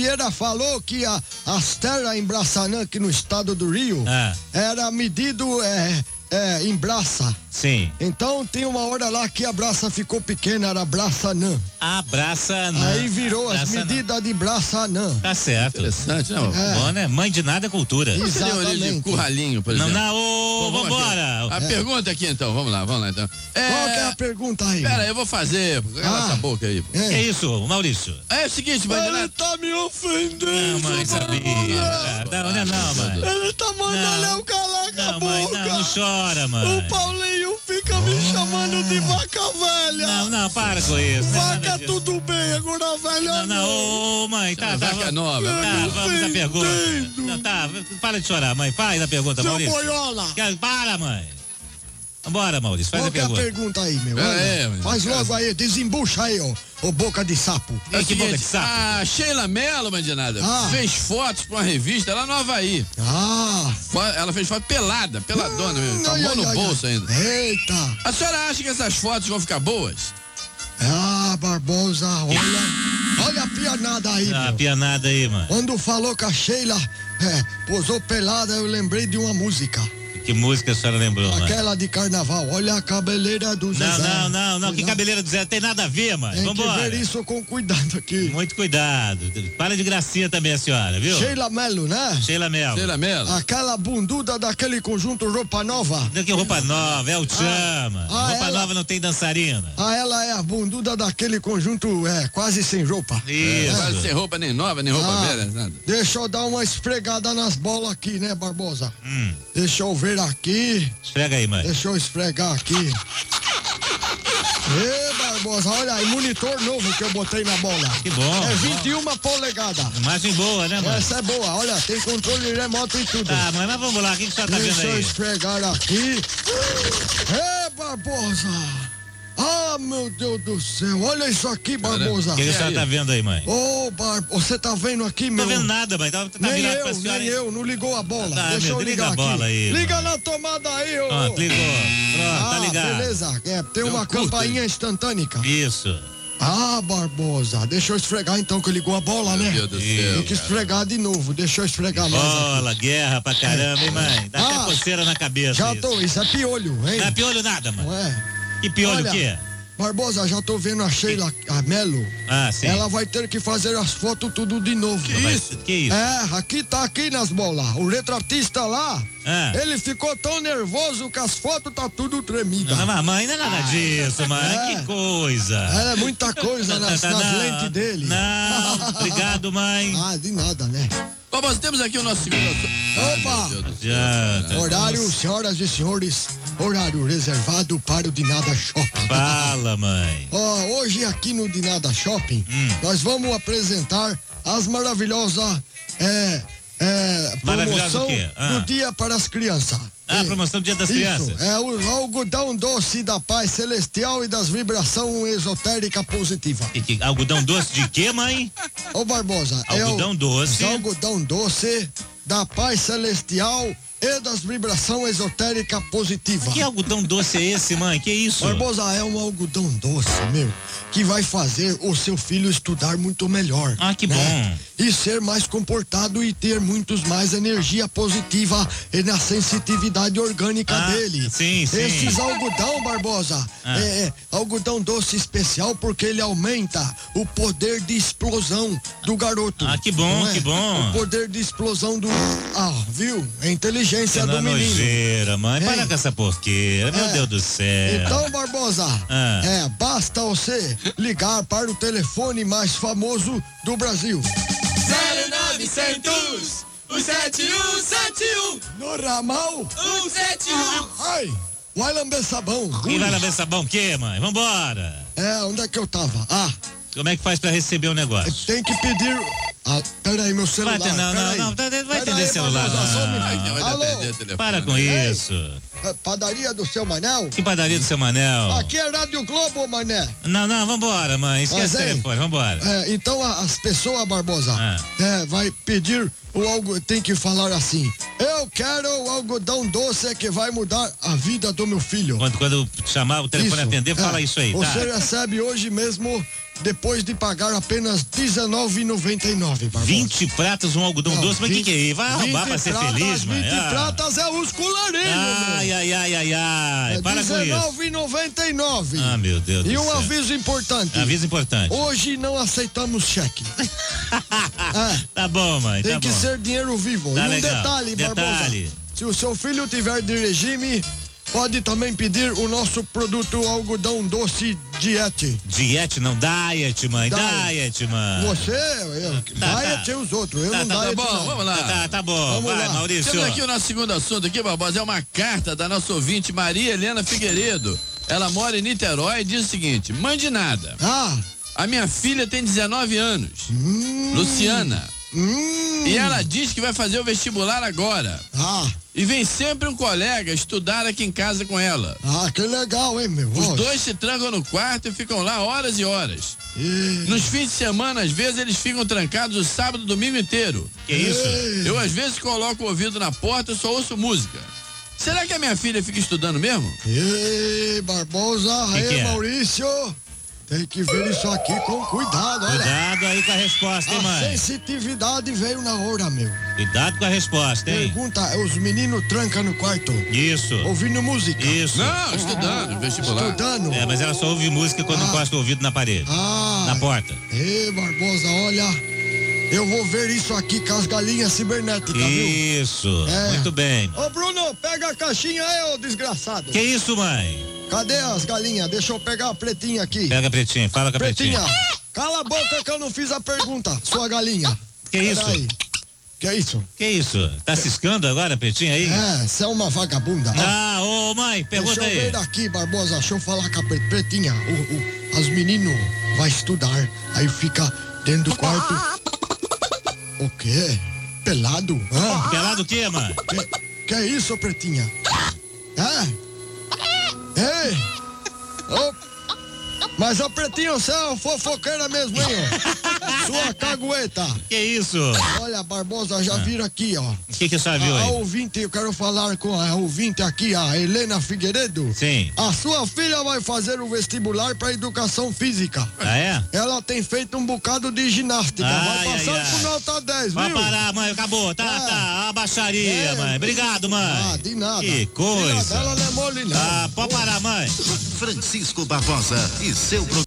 Vieira falou que as terras em Braçanã, aqui no estado do Rio, era medido em braça. Sim. Então tem uma hora lá que a braça ficou pequena, era Braçanã. Braçanã. Aí virou as medidas de Braçanã. Tá certo. Interessante, não? Bom, né? Mãe de nada é cultura. Exatamente. Curralinho, por exemplo. Vambora. A pergunta aqui então, vamos lá então. Qual que é a pergunta aí? Pera, eu vou fazer, cala essa boca aí. Que é isso, Maurício? É o seguinte, Bandinado. Ele tá me ofendendo. Não, mãe, sabia. Não, mãe. Ele tá mandando eu calar a boca. Mãe, não chora, mãe. O Paulinho fica me chamando de vaca velha. Não, para com isso. Vaca tudo bem, agora velha não. Mãe, tá. Vaca nova. Vamos à pergunta. Para de chorar, mãe. Faz a pergunta, Seu Maurício. boiola. Para, mãe. Vambora, Maurício, faz a pergunta. Qual que é a pergunta aí, meu? Faz logo aí, desembucha aí, ô boca de sapo. Que boca de sapo? A Sheila Mello, Bandinada, fez fotos pra uma revista lá no Havaí. Ela fez foto peladona mesmo, com a mão no bolso ainda. Eita! A senhora acha que essas fotos vão ficar boas? Barbosa, olha a pianada aí, a pianada aí, mano. Quando falou que a Sheila posou pelada, eu lembrei de uma música. Que música a senhora lembrou, mãe? Aquela de carnaval, olha a cabeleira do Zezé. Não, que cabeleira do Zezé tem nada a ver, mãe. Vambora. Tem que ver isso com cuidado aqui. Muito cuidado. Para de gracinha também a senhora, viu? Sheila Mello, né? Sheila Mello. Aquela bunduda daquele conjunto Roupa Nova. Que roupa nova, é o Chama. Roupa nova não tem dançarina. Ela é a bunduda daquele conjunto, quase sem roupa. Isso. Quase sem roupa nem nova, nem roupa velha, nada. Deixa eu dar uma esfregada nas bolas aqui, né, Barbosa? Deixa eu ver aqui. Esfrega aí, mãe. Deixa eu esfregar aqui. Barbosa, olha aí, monitor novo que eu botei na bola. Que bom. É 21 polegadas. Imagem boa, né, mãe? Essa é boa, olha, tem controle remoto e tudo. Mãe, mas vamos lá, o que você tá vendo aí? Deixa eu esfregar aqui. Barbosa. Meu Deus do céu, olha isso aqui, Barbosa. O que a senhora tá vendo aí, mãe? Você tá vendo aqui, meu? Não tô vendo nada, mãe. Tá virado pra senhora. Nem eu, não ligou a bola. Deixa eu ligar a bola aqui. aí. Liga na tomada aí, ô. Pronto, ligou. Pronto, tá ligado. Beleza, tem uma campainha instantânea. Isso. Barbosa, deixa eu esfregar então que ligou a bola, né? Meu Deus do céu. Tem que esfregar de novo, deixa eu esfregar mais. Bola, guerra pra caramba, hein, mãe? Dá até coceira na cabeça. Já tô, isso é piolho, hein? Não é piolho nada, mãe. Não é? Que piolho o quê? Barbosa, já tô vendo a Sheila Mello. Sim. Ela vai ter que fazer as fotos tudo de novo. Que isso? Aqui tá aqui nas bolas. O retratista lá, ele ficou tão nervoso que as fotos tá tudo tremida. Não, mãe, não é nada disso, mãe. Que coisa. É muita coisa nas lentes dele. Não, obrigado, mãe. De nada, né? Nós temos aqui o nosso segundo. Opa! Horário, senhoras e senhores, horário reservado para o Dinada Shopping. Fala, mãe. Hoje aqui no Dinada Shopping, nós vamos apresentar as maravilhosas promoção do Dia para as Crianças. Promoção do Dia das Crianças. É o algodão doce da paz celestial e das vibração esotérica positiva. Algodão doce de quê, mãe? Barbosa. Algodão doce. Algodão doce da paz celestial e das vibração esotérica positiva. Que algodão doce é esse, mãe? Que isso? Barbosa, é um algodão doce, que vai fazer o seu filho estudar muito melhor. Que bom. E ser mais comportado e ter mais energia positiva e na sensitividade orgânica dele. Sim. Esses algodão, Barbosa, algodão doce especial porque ele aumenta o poder de explosão do garoto. Que bom, que bom. O poder de explosão do... viu? A inteligência do menino. Nojeira, mãe. Para com essa porqueira, meu Deus do céu. Então, Barbosa, basta você ligar para o telefone mais famoso do Brasil. 0900 17171 no ramal 171. Vai lamber sabão. Quem vai lamber sabão o quê, mãe? Vambora. Onde é que eu tava? Como é que faz pra receber o negócio? Tem que pedir... peraí, meu celular. Não vai atender celular. Alô? Para com isso. padaria do seu Manel? Que padaria do seu Manel? Aqui é Rádio Globo, mané. Não, vambora, mãe. Esquece o telefone, vambora. Então as pessoas, Barbosa, vai pedir tem que falar assim: eu quero o algodão doce que vai mudar a vida do meu filho. Quando chamar o telefone atender, fala isso aí, tá? Você recebe hoje mesmo, depois de pagar apenas R$19,99, Barbosa. 20 pratas, um algodão doce, mas o que é isso? Vai roubar pra ser feliz, mano. 20 pratas é os colarinhos. Ai. Para com isso. R$19,99. Ah, meu Deus do céu. E um aviso importante. Hoje não aceitamos cheque. Tá bom, mãe. Tem que ser dinheiro vivo. Tá e um legal. detalhe, Barbosa. Se o seu filho tiver de regime, pode também pedir o nosso produto algodão doce Diet. Diet não, Diet, mãe. Diet, mãe. Diet é os outros. Eu não diet. Tá bom, não. vamos lá. Tá bom. Vamos vai, lá. Maurício. Temos aqui o nosso segundo assunto aqui, Barbosa. É uma carta da nossa ouvinte Maria Helena Figueiredo. Ela mora em Niterói e diz o seguinte: mãe de nada. A minha filha tem 19 anos. Luciana. E ela diz que vai fazer o vestibular agora. E vem sempre um colega estudar aqui em casa com ela. Que legal, hein, meu? Os dois se trancam no quarto e ficam lá horas e horas. Nos fins de semana, às vezes, eles ficam trancados o sábado e domingo inteiro. Que isso? Eu, às vezes, coloco o ouvido na porta e só ouço música. Será que a minha filha fica estudando mesmo? Barbosa, Maurício. Tem que ver isso aqui com cuidado, olha. Cuidado aí com a resposta, hein, mãe? A sensitividade veio na hora, meu. Cuidado com a resposta, hein? Pergunta, os meninos trancam no quarto. Isso. Ouvindo música. Isso. Não, estudando, vestibular. Estudando. Mas ela só ouve música quando encosta o ouvido na parede. Na porta. Barbosa, olha, eu vou ver isso aqui com as galinhas cibernéticas, viu? Isso. Muito bem. Ô, Bruno, pega a caixinha aí, ô desgraçado. Que isso, mãe? Cadê as galinhas? Deixa eu pegar a pretinha aqui. Pega a pretinha, fala com a pretinha. Cala a boca que eu não fiz a pergunta, sua galinha. Que isso? Que isso? Que isso? Tá ciscando agora, pretinha aí? Você é uma vagabunda. Ô mãe, pergunta aí. Deixa eu ver aqui, Barbosa, deixa eu falar com a pretinha. As meninos vai estudar, aí fica dentro do quarto. O quê? Pelado? Pelado o quê, mãe? Que é isso, pretinha? Ei! Mas a pretinha, você é uma fofoqueira mesmo, hein? Sua cagueta. Que isso? Olha, Barbosa, já vira aqui, ó. O que você viu aí? A ouvinte, eu quero falar com a ouvinte aqui, a Helena Figueiredo. Sim. A sua filha vai fazer o vestibular para educação física. Ela tem feito um bocado de ginástica. Vai passar com nota 10, viu? Vai parar, mãe, acabou. Tá, a baixaria, mãe. Obrigado, mãe. De nada. Que coisa. Ela não é mole, não. Pode parar, mãe. Francisco Barbosa e seu